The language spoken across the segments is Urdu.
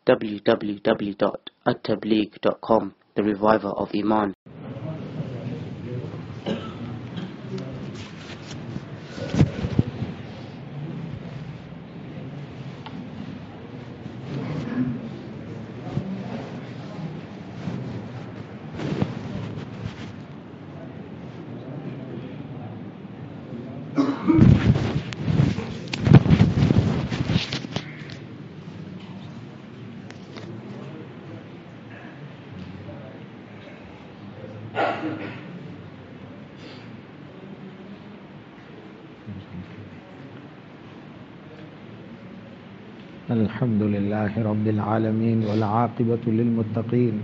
www.attableek.com, the reviver of Iman. الحمد لله رب العالمين والعاقبة للمتقين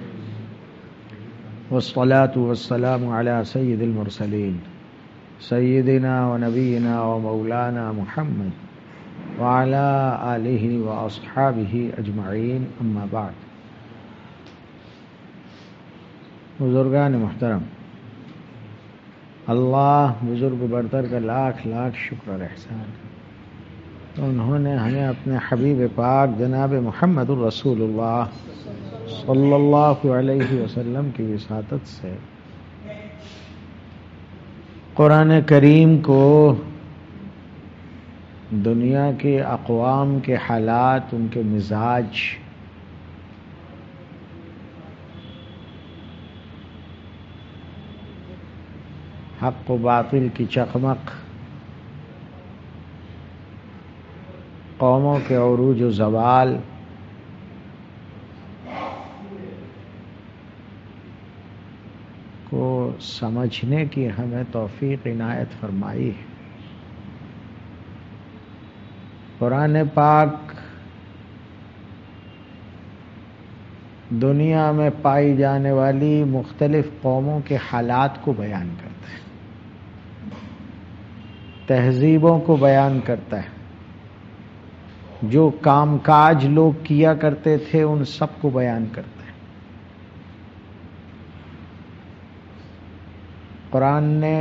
والصلاة والسلام على سيد المرسلين سيدنا ونبينا ومولانا محمد وعلى آله وأصحابه أجمعين أما بعد. بزرگان محترم، اللہ بزرگ برتر کا لاکھ لاکھ شکر اور احسان. انہوں نے ہمیں اپنے حبیب پاک جناب محمد الرسول اللہ صلی اللہ علیہ وسلم کی وساطت سے قرآن کریم کو دنیا کے اقوام کے حالات، ان کے مزاج، حق و باطل کی چکمک، قوموں کے عروج و زوال، کو سمجھنے کی ہمیں توفیق عنایت فرمائی ہے. قرآن پاک دنیا میں پائی جانے والی مختلف قوموں کے حالات کو بیان کرتا ہے، تہذیبوں کو بیان کرتا ہے، جو کام کاج لوگ کیا کرتے تھے ان سب کو بیان کرتا ہے. قرآن نے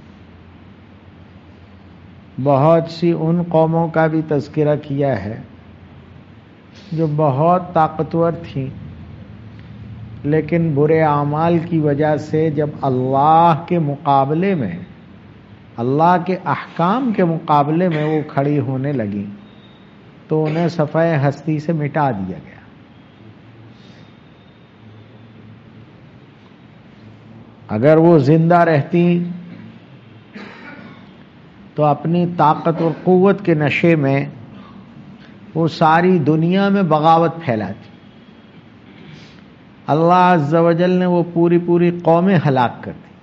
بہت سی ان قوموں کا بھی تذکرہ کیا ہے جو بہت طاقتور تھیں، لیکن برے اعمال کی وجہ سے جب اللہ کے مقابلے میں، اللہ کے احکام کے مقابلے میں وہ کھڑی ہونے لگیں تو انہیں صفحہ ہستی سے مٹا دیا گیا. اگر وہ زندہ رہتی تو اپنی طاقت اور قوت کے نشے میں وہ ساری دنیا میں بغاوت پھیلاتی. اللہ عز و جل نے وہ پوری قومیں ہلاک کر دی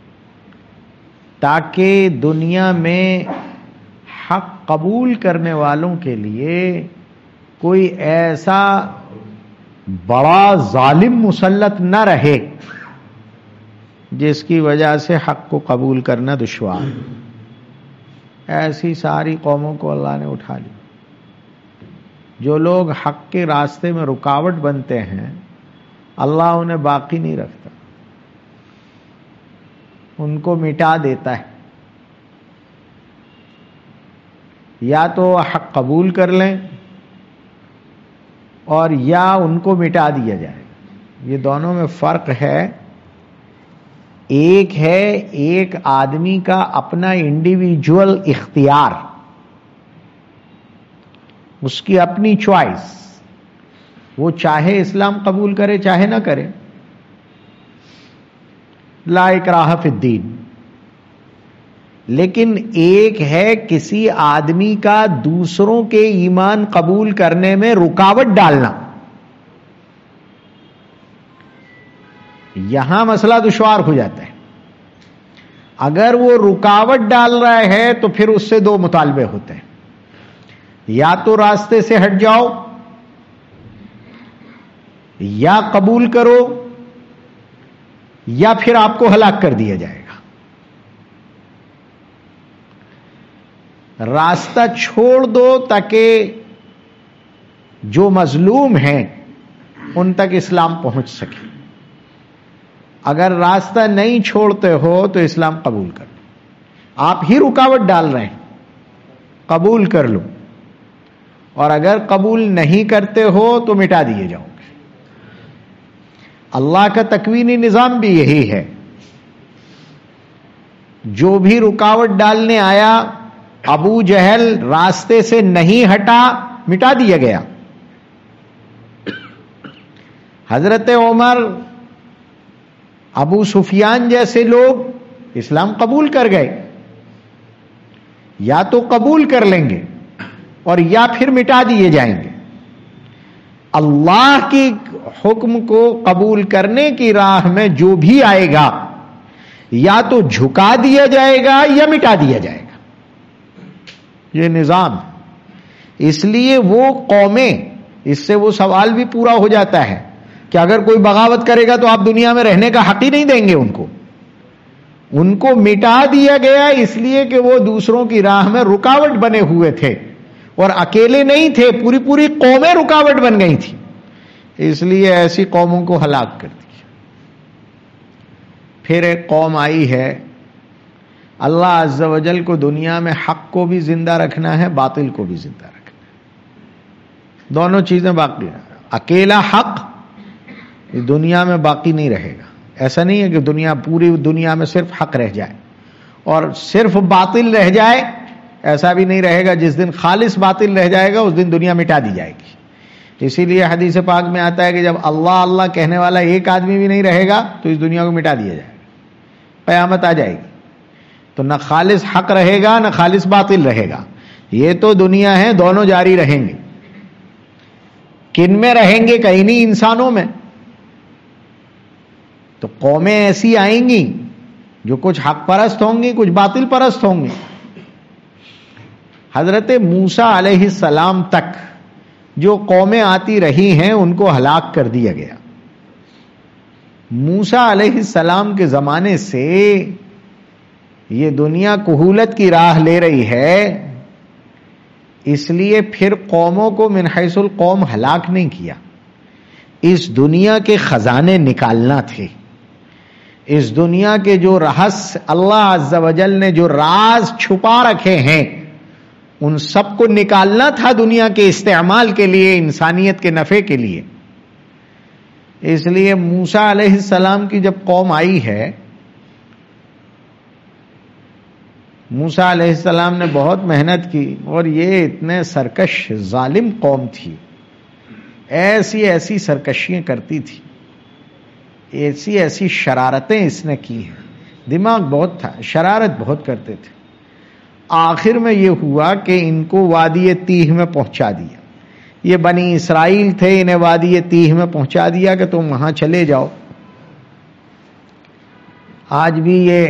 تاکہ دنیا میں حق قبول کرنے والوں کے لیے کوئی ایسا بڑا ظالم مسلط نہ رہے جس کی وجہ سے حق کو قبول کرنا دشوار. ایسی ساری قوموں کو اللہ نے اٹھا لی. جو لوگ حق کے راستے میں رکاوٹ بنتے ہیں اللہ انہیں باقی نہیں رکھتا، ان کو مٹا دیتا ہے. یا تو حق قبول کر لیں اور یا ان کو مٹا دیا جائے. یہ دونوں میں فرق ہے. ایک ہے ایک آدمی کا اپنا انڈیویجول اختیار، اس کی اپنی چوائس، وہ چاہے اسلام قبول کرے چاہے نہ کرے، لا اکراہ فی الدین. لیکن ایک ہے کسی آدمی کا دوسروں کے ایمان قبول کرنے میں رکاوٹ ڈالنا. یہاں مسئلہ دشوار ہو جاتا ہے. اگر وہ رکاوٹ ڈال رہا ہے تو پھر اس سے دو مطالبے ہوتے ہیں، یا تو راستے سے ہٹ جاؤ یا قبول کرو یا پھر آپ کو ہلاک کر دیا جائے گا. راستہ چھوڑ دو تاکہ جو مظلوم ہیں ان تک اسلام پہنچ سکے. اگر راستہ نہیں چھوڑتے ہو تو اسلام قبول کر لو. آپ ہی رکاوٹ ڈال رہے ہیں، قبول کر لو اور اگر قبول نہیں کرتے ہو تو مٹا دیے جاؤ گے. اللہ کا تکوینی نظام بھی یہی ہے. جو بھی رکاوٹ ڈالنے آیا ابو جہل راستے سے نہیں ہٹا, مٹا دیا گیا. حضرت عمر, ابو سفیان جیسے لوگ اسلام قبول کر گئے, یا تو قبول کر لیں گے اور یا پھر مٹا دیے جائیں گے. اللہ کی حکم کو قبول کرنے کی راہ میں جو بھی آئے گا یا تو جھکا دیا جائے گا یا مٹا دیا جائے گا. یہ نظام. اس لیے وہ قومیں, اس سے وہ سوال بھی پورا ہو جاتا ہے کہ اگر کوئی بغاوت کرے گا تو آپ دنیا میں رہنے کا حق ہی نہیں دیں گے ان کو مٹا دیا گیا اس لیے کہ وہ دوسروں کی راہ میں رکاوٹ بنے ہوئے تھے, اور اکیلے نہیں تھے, پوری پوری قومیں رکاوٹ بن گئی تھی, اس لیے ایسی قوموں کو ہلاک کر دیا. پھر ایک قوم آئی ہے, اللہ عز و جل کو دنیا میں حق کو بھی زندہ رکھنا ہے, باطل کو بھی زندہ رکھنا ہے, دونوں چیزیں باقی ہیں. اکیلا حق دنیا میں باقی نہیں رہے گا. ایسا نہیں ہے کہ پوری دنیا میں صرف حق رہ جائے اور صرف باطل رہ جائے, ایسا بھی نہیں رہے گا. جس دن خالص باطل رہ جائے گا اس دن دنیا مٹا دی جائے گی. اسی لیے حدیث پاک میں آتا ہے کہ جب اللہ اللہ کہنے والا ایک آدمی بھی نہیں رہے گا تو اس دنیا کو مٹا دیا جائے گا, قیامت آ جائے گی. تو نہ خالص حق رہے گا نہ خالص باطل رہے گا. یہ تو دنیا ہے, دونوں جاری رہیں گے. کن میں رہیں گے؟ کہیں نہیں, انسانوں میں. تو قومیں ایسی آئیں گی جو کچھ حق پرست ہوں گی, کچھ باطل پرست ہوں گی. حضرت موسیٰ علیہ السلام تک جو قومیں آتی رہی ہیں ان کو ہلاک کر دیا گیا. موسیٰ علیہ السلام کے زمانے سے یہ دنیا کہولت کی راہ لے رہی ہے, اس لیے پھر قوموں کو من حیث القوم ہلاک نہیں کیا. اس دنیا کے خزانے نکالنا تھے. اس دنیا کے جو رہس اللہ عز و جل نے جو راز چھپا رکھے ہیں ان سب کو نکالنا تھا دنیا کے استعمال کے لیے, انسانیت کے نفع کے لیے. اس لیے موسیٰ علیہ السلام کی جب قوم آئی ہے, موسیٰ علیہ السلام نے بہت محنت کی, اور یہ اتنے سرکش ظالم قوم تھی, ایسی ایسی سرکشیاں کرتی تھی, ایسی ایسی شرارتیں اس نے کی ہیں. دماغ بہت تھا, شرارت بہت کرتے تھے. آخر میں یہ ہوا کہ ان کو وادی تیہ میں پہنچا دیا. یہ بنی اسرائیل تھے, انہیں وادی تیہ میں پہنچا دیا کہ تم وہاں چلے جاؤ. آج بھی یہ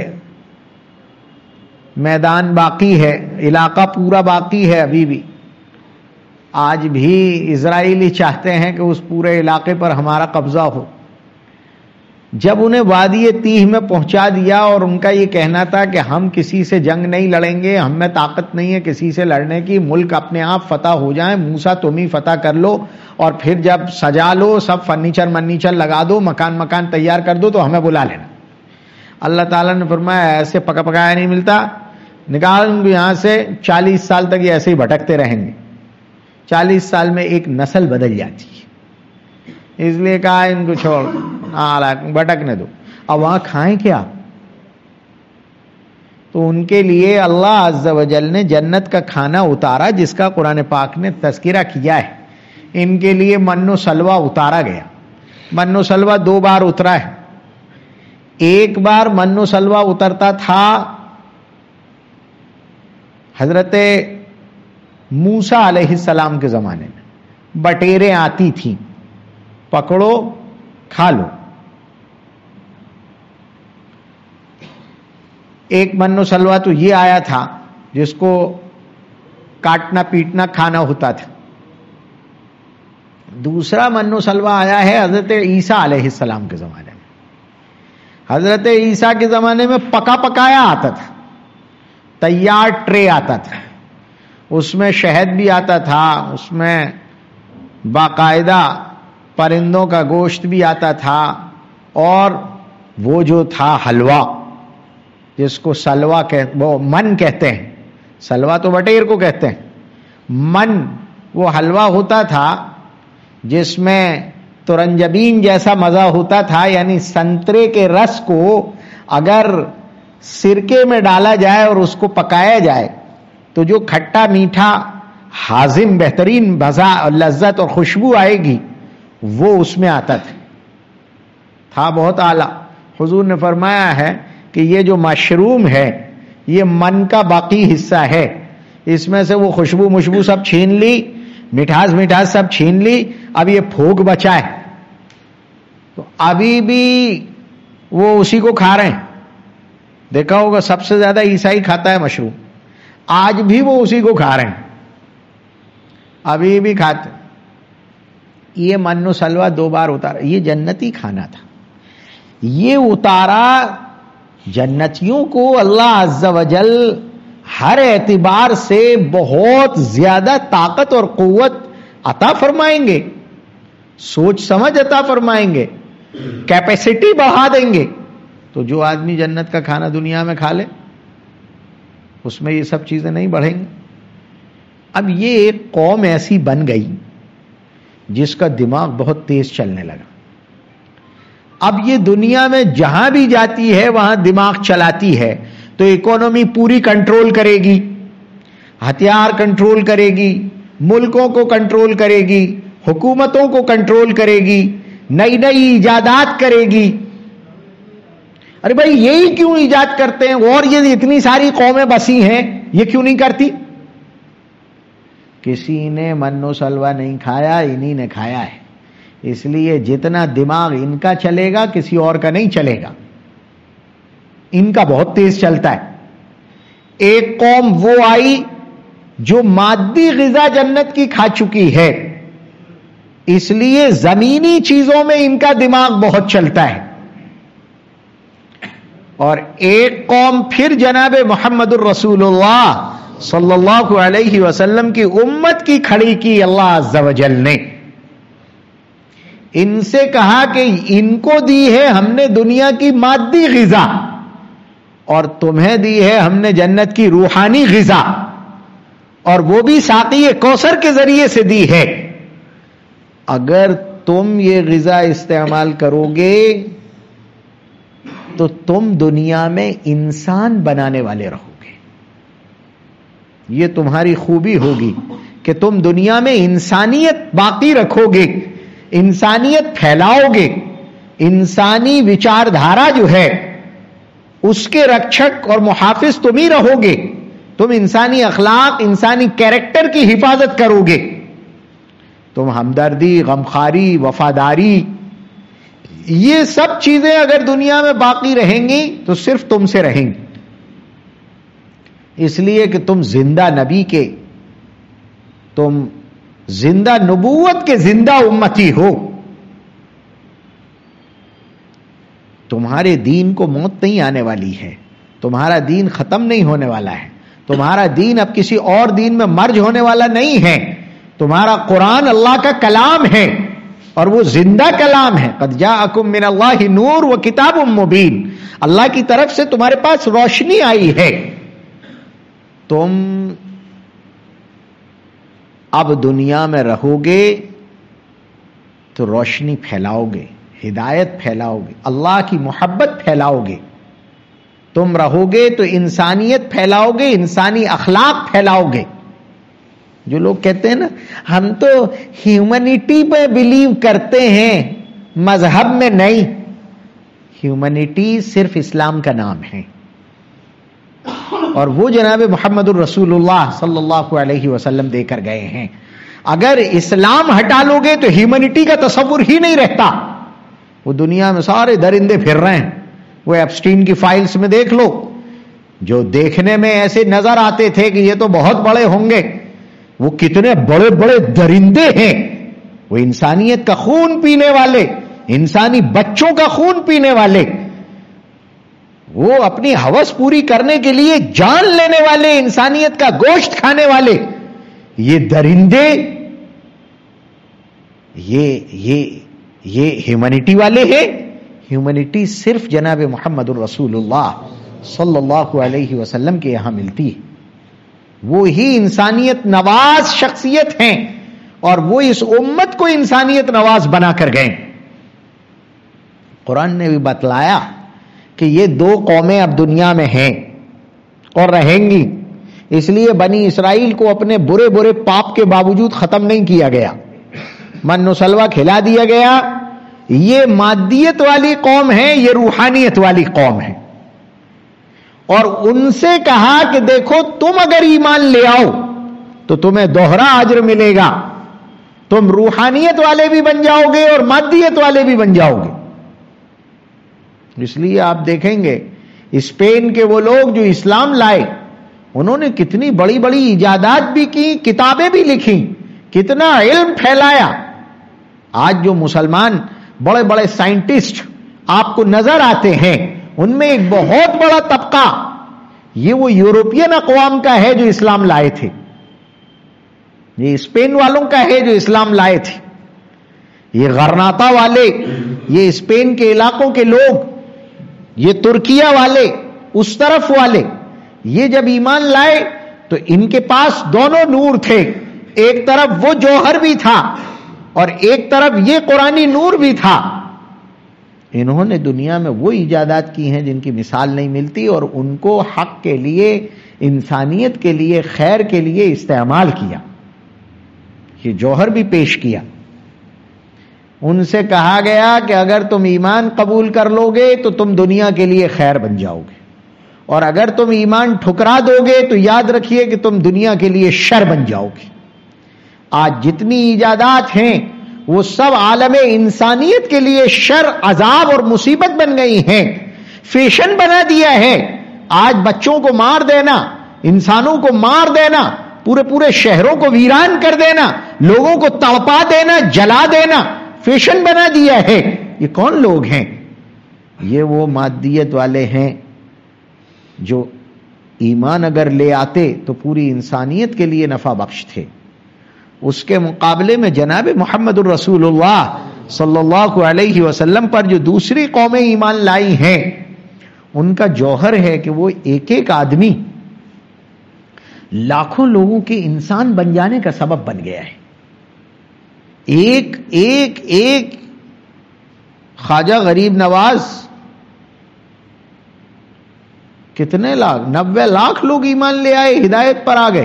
میدان باقی ہے, علاقہ پورا باقی ہے ابھی بھی. آج بھی اسرائیلی چاہتے ہیں کہ اس پورے علاقے پر ہمارا قبضہ ہو. جب انہیں وادی تیہ میں پہنچا دیا اور ان کا یہ کہنا تھا کہ ہم کسی سے جنگ نہیں لڑیں گے, ہم میں طاقت نہیں ہے کسی سے لڑنے کی, ملک اپنے آپ فتح ہو جائیں, موسیٰ تم ہی فتح کر لو, اور پھر جب سجا لو, سب فرنیچر لگا دو, مکان تیار کر دو تو ہمیں بلا لینا. اللہ تعالیٰ نے فرمایا ایسے پکا پکایا نہیں ملتا, نکال ان کو یہاں سے. 40 سال تک یہ ایسے ہی بھٹکتے رہیں گے. 40 سال میں ایک نسل بدل جاتی ہے, اس لیے کہا ان کو چھوڑ, بھٹکنے دو. اب وہاں کھائیں کیا؟ تو ان کے لیے اللہ عز و جل نے جنت کا کھانا اتارا جس کا قرآن پاک نے تذکرہ کیا ہے. ان کے لیے من و سلوہ اتارا گیا. من و سلوہ 2 بار اترا ہے. ایک بار من و سلوہ اترتا تھا حضرت موسیٰ علیہ السلام کے زمانے میں, بٹیریں آتی تھیں, پکڑو کھا لو. ایک من و سلوہ تو یہ آیا تھا جس کو کاٹنا پیٹنا کھانا ہوتا تھا. دوسرا من و سلوہ آیا ہے حضرت عیسیٰ علیہ السلام کے زمانے میں. حضرت عیسیٰ کے زمانے میں پکا پکایا آتا تھا, تیار ٹرے آتا تھا, اس میں شہد بھی آتا تھا, اس میں باقاعدہ پرندوں کا گوشت بھی آتا تھا, اور وہ جو تھا حلوہ جس کو وہ من کہتے ہیں, سلوا تو بٹیر کو کہتے ہیں, من وہ حلوہ ہوتا تھا جس میں ترنجبین جیسا مزہ ہوتا تھا، یعنی سنترے کے رس کو اگر سرکے میں ڈالا جائے اور اس کو پکایا جائے تو جو کھٹا میٹھا ہاضم بہترین مزہ اور لذت اور خوشبو آئے گی وہ اس میں آتا تھا بہت اعلیٰ۔ حضور نے فرمایا ہے کہ یہ جو مشروم ہے یہ من کا باقی حصہ ہے، اس میں سے وہ خوشبو مشبو سب چھین لی، مٹھاس سب چھین لی، اب یہ پھوک بچا ہے، تو ابھی بھی وہ اسی کو کھا رہے ہیں۔ دیکھا ہوگا سب سے زیادہ عیسائی کھاتا ہے مشروم، آج بھی وہ اسی کو کھا رہے ہیں، ابھی بھی کھاتے۔ یہ من و سلوہ 2 بار اتارا، یہ جنتی کھانا تھا، یہ اتارا جنتیوں کو اللہ عز و جل ہر اعتبار سے بہت زیادہ طاقت اور قوت عطا فرمائیں گے، سوچ سمجھ عطا فرمائیں گے، کیپیسٹی بڑھا دیں گے۔ تو جو آدمی جنت کا کھانا دنیا میں کھا لے اس میں یہ سب چیزیں نہیں بڑھیں گی۔ اب یہ ایک قوم ایسی بن گئی جس کا دماغ بہت تیز چلنے لگا، اب یہ دنیا میں جہاں بھی جاتی ہے وہاں دماغ چلاتی ہے، تو اکانومی پوری کنٹرول کرے گی، ہتھیار کنٹرول کرے گی، ملکوں کو کنٹرول کرے گی، حکومتوں کو کنٹرول کرے گی، نئی نئی ایجادات کرے گی۔ ارے بھائی یہی کیوں ایجاد کرتے ہیں، اور یہ اتنی ساری قومیں بسی ہیں یہ کیوں نہیں کرتی؟ کسی نے من و سلوہ نہیں کھایا، انہی نے کھایا ہے، اس لیے جتنا دماغ ان کا چلے گا کسی اور کا نہیں چلے گا، ان کا بہت تیز چلتا ہے۔ ایک قوم وہ آئی جو مادی غذا جنت کی کھا چکی ہے، اس لیے زمینی چیزوں میں ان کا دماغ بہت چلتا ہے، اور ایک قوم پھر جناب محمد الرسول اللہ صلی اللہ علیہ وسلم کی امت کی کھڑی کی اللہ عز و جل نے۔ ان سے کہا کہ ان کو دی ہے ہم نے دنیا کی مادی غذا اور تمہیں دی ہے ہم نے جنت کی روحانی غذا، اور وہ بھی ساقی کوثر کے ذریعے سے دی ہے۔ اگر تم یہ غذا استعمال کرو گے تو تم دنیا میں انسان بنانے والے رہو گے، یہ تمہاری خوبی ہوگی کہ تم دنیا میں انسانیت باقی رکھو گے، انسانیت پھیلاؤ گے، انسانی وچار دھارا جو ہے اس کے رکشک اور محافظ تم ہی رہو گے، تم انسانی اخلاق، انسانی کیریکٹر کی حفاظت کرو گے، تم ہمدردی، غمخواری، وفاداری، یہ سب چیزیں اگر دنیا میں باقی رہیں گی تو صرف تم سے رہیں گی، اس لیے کہ تم زندہ نبی کے، تم زندہ نبوت کے زندہ امتی ہو، تمہارے دین کو موت نہیں آنے والی ہے، تمہارا دین ختم نہیں ہونے والا ہے، تمہارا دین اب کسی اور دین میں مرج ہونے والا نہیں ہے، تمہارا قرآن اللہ کا کلام ہے اور وہ زندہ کلام ہے۔ قد جاءکم من اللہ نور و کتاب مبین، اللہ کی طرف سے تمہارے پاس روشنی آئی ہے، تم اب دنیا میں رہو گے تو روشنی پھیلاؤ گے، ہدایت پھیلاؤ گے، اللہ کی محبت پھیلاؤ گے، تم رہو گے تو انسانیت پھیلاؤ گے، انسانی اخلاق پھیلاؤ گے۔ جو لوگ کہتے ہیں نا ہم تو ہیومنٹی پہ بلیو کرتے ہیں مذہب میں نہیں، ہیومنٹی صرف اسلام کا نام ہے، اور وہ جناب محمد الرسول اللہ صلی اللہ علیہ وسلم دے کر گئے ہیں۔ اگر اسلام ہٹا لو گے تو ہیومنٹی کا تصور ہی نہیں رہتا۔ وہ دنیا میں سارے درندے پھر رہے ہیں، وہ ایپسٹین کی فائلز میں دیکھ لو، جو دیکھنے میں ایسے نظر آتے تھے کہ یہ تو بہت بڑے ہوں گے، وہ کتنے بڑے بڑے درندے ہیں، وہ انسانیت کا خون پینے والے، انسانی بچوں کا خون پینے والے، وہ اپنی ہوس پوری کرنے کے لیے جان لینے والے، انسانیت کا گوشت کھانے والے، یہ درندے یہ ہیومنٹی والے ہیں۔ ہیومنٹی صرف جناب محمد الرسول اللہ صلی اللہ علیہ وسلم کے یہاں ملتی ہے، وہ ہی انسانیت نواز شخصیت ہیں اور وہ اس امت کو انسانیت نواز بنا کر گئے. قرآن نے بھی بتلایا کہ یہ دو قومیں اب دنیا میں ہیں اور رہیں گی، اس لیے بنی اسرائیل کو اپنے برے برے پاپ کے باوجود ختم نہیں کیا گیا، من و سلوہ کھلا دیا گیا. یہ مادیت والی قوم ہے، یہ روحانیت والی قوم ہے. اور ان سے کہا کہ دیکھو تم اگر ایمان لے آؤ تو تمہیں دوہرا اجر ملے گا، تم روحانیت والے بھی بن جاؤ گے اور مادیت والے بھی بن جاؤ گے. اس لیے آپ دیکھیں گے اسپین کے وہ لوگ جو اسلام لائے، انہوں نے کتنی بڑی بڑی ایجادات بھی کی، کتابیں بھی لکھی، کتنا علم پھیلایا. آج جو مسلمان بڑے بڑے سائنٹسٹ آپ کو نظر آتے ہیں، ان میں ایک بہت بڑا طبقہ یہ وہ یورپین اقوام کا ہے جو اسلام لائے تھے، یہ اسپین والوں کا ہے جو اسلام لائے تھے. یہ غرناطہ والے، یہ اسپین کے علاقوں کے لوگ، یہ ترکیہ والے، اس طرف والے، یہ جب ایمان لائے تو ان کے پاس دونوں نور تھے. ایک طرف وہ جوہر بھی تھا اور ایک طرف یہ قرآنی نور بھی تھا. انہوں نے دنیا میں وہ ایجادات کی ہیں جن کی مثال نہیں ملتی، اور ان کو حق کے لیے، انسانیت کے لیے، خیر کے لیے استعمال کیا. یہ جوہر بھی پیش کیا. ان سے کہا گیا کہ اگر تم ایمان قبول کر لو گے تو تم دنیا کے لیے خیر بن جاؤ گے، اور اگر تم ایمان ٹھکرا دو گے تو یاد رکھیے کہ تم دنیا کے لیے شر بن جاؤ گے. آج جتنی ایجادات ہیں وہ سب عالم انسانیت کے لیے شر، عذاب اور مصیبت بن گئی ہیں. فیشن بنا دیا ہے آج بچوں کو مار دینا، انسانوں کو مار دینا، پورے پورے شہروں کو ویران کر دینا، لوگوں کو تڑپا دینا، جلا دینا، فیشن بنا دیا ہے. یہ کون لوگ ہیں؟ یہ وہ مادیت والے ہیں جو ایمان اگر لے آتے تو پوری انسانیت کے لیے نفع بخش تھے. اس کے مقابلے میں جناب محمد الرسول اللہ صلی اللہ علیہ وسلم پر جو دوسری قومیں ایمان لائی ہیں، ان کا جوہر ہے کہ وہ ایک ایک آدمی لاکھوں لوگوں کے انسان بن جانے کا سبب بن گیا ہے. ایک ایک ایک خواجہ غریب نواز کتنے لاکھ، 90 لاکھ لوگ ایمان لے آئے، ہدایت پر آ گئے.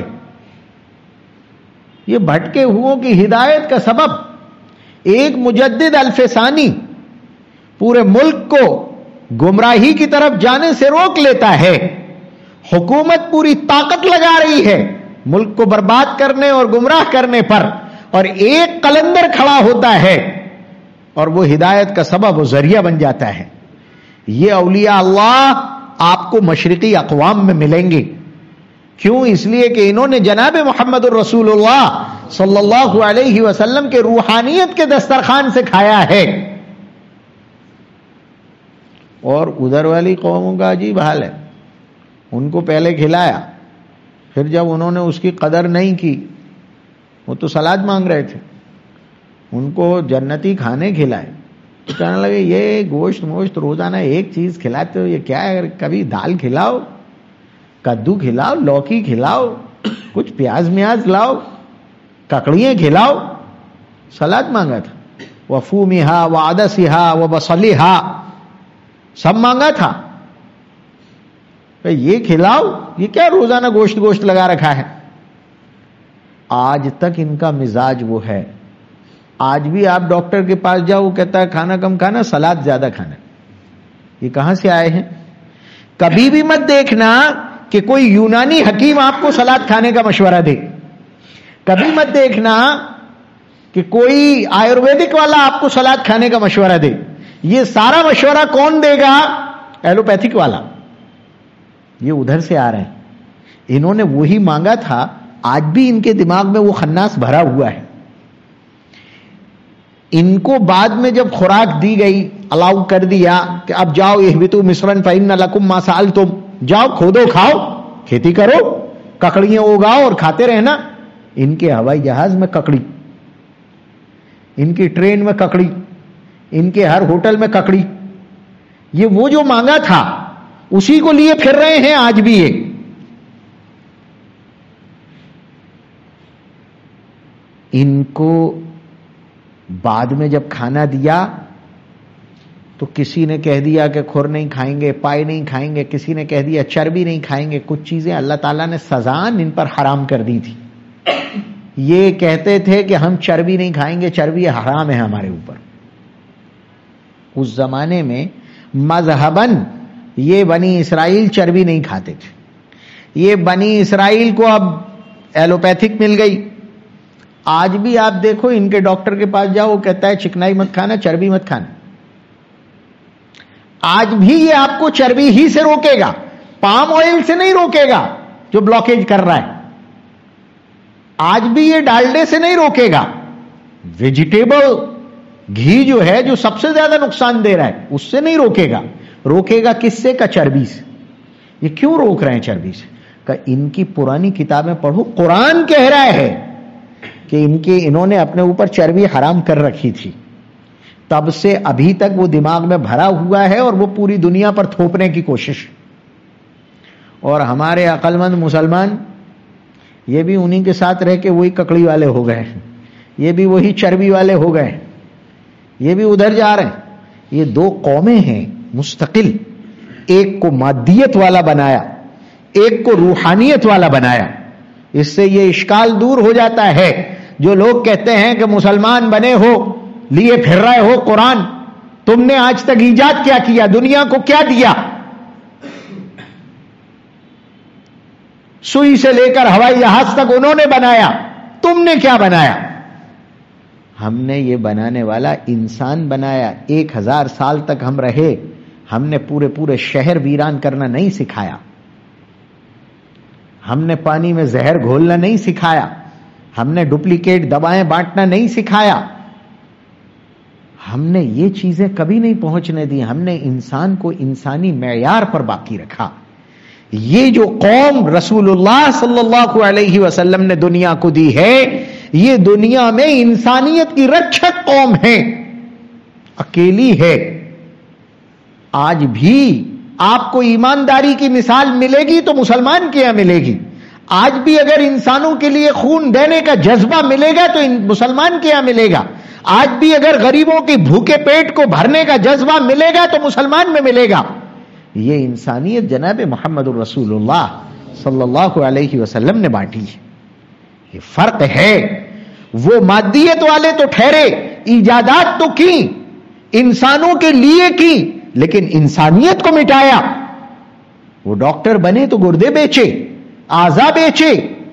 یہ بھٹکے ہوئوں کی ہدایت کا سبب ایک مجدد الفسانی پورے ملک کو گمراہی کی طرف جانے سے روک لیتا ہے. حکومت پوری طاقت لگا رہی ہے ملک کو برباد کرنے اور گمراہ کرنے پر، اور ایک قلندر کھڑا ہوتا ہے اور وہ ہدایت کا سبب و ذریعہ بن جاتا ہے. یہ اولیاء اللہ آپ کو مشرقی اقوام میں ملیں گے. کیوں؟ اس لیے کہ انہوں نے جناب محمد الرسول اللہ صلی اللہ علیہ وسلم کے روحانیت کے دسترخوان سے کھایا ہے. اور ادھر والی قوموں کا عجیب حال ہے، ان کو پہلے کھلایا، پھر جب انہوں نے اس کی قدر نہیں کی، وہ تو سلاد مانگ رہے تھے، ان کو جنتی کھانے کھلائے تو کہنے لگے یہ گوشت روزانہ ایک چیز کھلاتے ہو، یہ کیا ہے؟ کبھی دال کھلاؤ، کدو کھلاؤ، لوکی کھلاؤ، کچھ پیاز میاز لاؤ، ککڑیاں کھلاؤ. سلاد مانگا تھا، وفومہا وعدسہا وبصلہا سب مانگا تھا. یہ کھلاؤ، یہ کیا روزانہ گوشت لگا رکھا ہے؟ آج تک ان کا مزاج وہ ہے. آج بھی آپ ڈاکٹر کے پاس جاؤ، وہ کہتا ہے کھانا کم کھانا، سلاد زیادہ کھانا. یہ کہاں سے آئے ہیں؟ کبھی بھی مت دیکھنا کہ کوئی یونانی حکیم آپ کو سلاد کھانے کا مشورہ دے. کبھی مت دیکھنا کہ کوئی آیورویدک والا آپ کو سلاد کھانے کا مشورہ دے. یہ سارا مشورہ کون دے گا؟ ایلوپیتھک والا. یہ ادھر سے آ رہے ہیں، انہوں نے وہی مانگا تھا. آج بھی ان کے دماغ میں وہ خناس بھرا ہوا ہے. ان کو بعد میں جب خوراک دی گئی، الاؤ کر دیا کہ اب جاؤ اہبطوا مصرا فإن لکم ما سألتم، جاؤ کھودو کھاؤ، کھیتی کرو، ککڑیاں اگاؤ اور کھاتے رہنا. ان کے ہوائی جہاز میں ککڑی، ان کی ٹرین میں ککڑی، ان کے ہر ہوٹل میں ککڑی. یہ وہ جو مانگا تھا اسی کو لیے پھر رہے ہیں آج بھی. یہ ان کو بعد میں جب کھانا دیا تو کسی نے کہہ دیا کہ کھر نہیں کھائیں گے، پائے نہیں کھائیں گے، کسی نے کہہ دیا چربی نہیں کھائیں گے. کچھ چیزیں اللہ تعالیٰ نے سزان ان پر حرام کر دی تھی. یہ کہتے تھے کہ ہم چربی نہیں کھائیں گے، چربی حرام ہے ہمارے اوپر. اس زمانے میں مذہباً یہ بنی اسرائیل چربی نہیں کھاتے تھے. یہ بنی اسرائیل کو اب ایلوپیتھک مل گئی. آج بھی آپ دیکھو ان کے ڈاکٹر کے پاس جاؤ، وہ کہتا ہے چکنائی مت کھانا، چربی مت کھانا. آج بھی یہ آپ کو چربی ہی سے روکے گا، پام آئل سے نہیں روکے گا جو بلاکیج کر رہا ہے. آج بھی یہ ڈالڈے سے نہیں روکے گا. ویجیٹیبل گھی جو ہے، جو سب سے زیادہ نقصان دے رہا ہے، اس سے نہیں روکے گا. روکے گا کس سے؟ کا چربی سے. یہ کیوں روک رہے ہیں چربی سے؟ کہ ان کی پرانی کتابیں پڑھو، قرآن کہہ رہا ہے کہ انہوں نے اپنے اوپر چربی حرام کر رکھی تھی. تب سے ابھی تک وہ دماغ میں بھرا ہوا ہے اور وہ پوری دنیا پر تھوپنے کی کوشش. اور ہمارے عقل مند مسلمان یہ بھی انہی کے ساتھ رہ کے وہی ککڑی والے ہو گئے، یہ بھی وہی چربی والے ہو گئے، یہ بھی ادھر جا رہے ہیں. یہ دو قومیں ہیں مستقل. ایک کو مادیت والا بنایا، ایک کو روحانیت والا بنایا. اس سے یہ اشکال دور ہو جاتا ہے. جو لوگ کہتے ہیں کہ مسلمان بنے ہو، لیے پھر رہے ہو قرآن، تم نے آج تک ایجاد کیا کیا؟ دنیا کو کیا دیا؟ سوئی سے لے کر ہوائی جہاز تک انہوں نے بنایا، تم نے کیا بنایا؟ ہم نے یہ بنانے والا انسان بنایا. 1000 سال تک ہم رہے، ہم نے پورے شہر ویران کرنا نہیں سکھایا. ہم نے پانی میں زہر گھولنا نہیں سکھایا. ہم نے ڈپلیکیٹ دوائیں بانٹنا نہیں سکھایا. ہم نے یہ چیزیں کبھی نہیں پہنچنے دی. ہم نے انسان کو انسانی معیار پر باقی رکھا. یہ جو قوم رسول اللہ صلی اللہ علیہ وسلم نے دنیا کو دی ہے، یہ دنیا میں انسانیت کی رکشک قوم ہے، اکیلی ہے. آج بھی آپ کو ایمانداری کی مثال ملے گی تو مسلمان کے یہاں ملے گی. آج بھی اگر انسانوں کے لیے خون دینے کا جذبہ ملے گا تو مسلمان کے یہاں ملے گا. آج بھی اگر غریبوں کی بھوکے پیٹ کو بھرنے کا جذبہ ملے گا تو مسلمان میں ملے گا. یہ انسانیت جناب محمد الرسول اللہ صلی اللہ علیہ وسلم نے بانٹی ہے. یہ فرق ہے. وہ مادیت والے تو ٹھہرے، ایجادات تو کی، انسانوں کے لیے کی، لیکن انسانیت کو مٹایا. وہ ڈاکٹر بنے تو گردے بیچے، اعضا بیچے،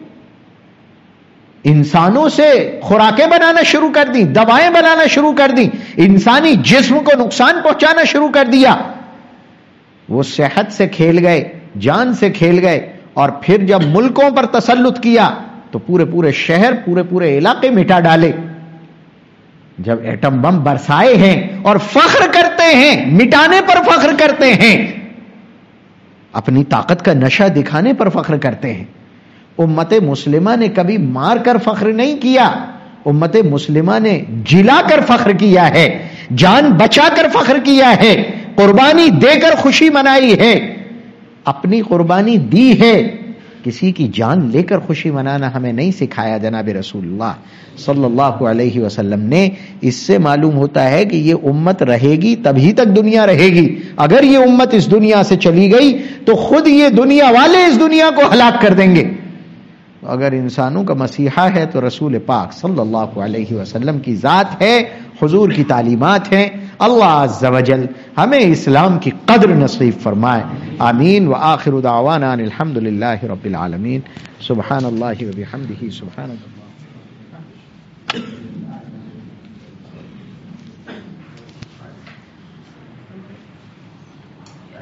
انسانوں سے خوراکیں بنانا شروع کر دی، دوائیں بنانا شروع کر دی، انسانی جسم کو نقصان پہنچانا شروع کر دیا. وہ صحت سے کھیل گئے، جان سے کھیل گئے، اور پھر جب ملکوں پر تسلط کیا تو پورے شہر، پورے علاقے مٹا ڈالے. جب ایٹم بم برسائے ہیں اور فخر کرتے ہیں، مٹانے پر فخر کرتے ہیں، اپنی طاقت کا نشہ دکھانے پر فخر کرتے ہیں. امت مسلمہ نے کبھی مار کر فخر نہیں کیا. امت مسلمہ نے جلا کر فخر کیا ہے، جان بچا کر فخر کیا ہے، قربانی دے کر خوشی منائی ہے. اپنی قربانی دی ہے، کسی کی جان لے کر خوشی منانا ہمیں نہیں سکھایا جناب رسول اللہ صلی اللہ علیہ وسلم نے. اس سے معلوم ہوتا ہے کہ یہ امت رہے گی تبھی تک دنیا رہے گی. اگر یہ امت اس دنیا سے چلی گئی تو خود یہ دنیا والے اس دنیا کو ہلاک کر دیں گے. اگر انسانوں کا مسیحا ہے تو رسول پاک صلی اللہ علیہ وسلم کی ذات ہے، حضور کی تعلیمات ہیں. اللہ عز و جل ہمیں اسلام کی قدر نصیب فرمائے. آمین. وآخر دعوانا ان الحمد للہ رب العالمین. سبحان اللہ و بحمدہ. سبحان اللہ.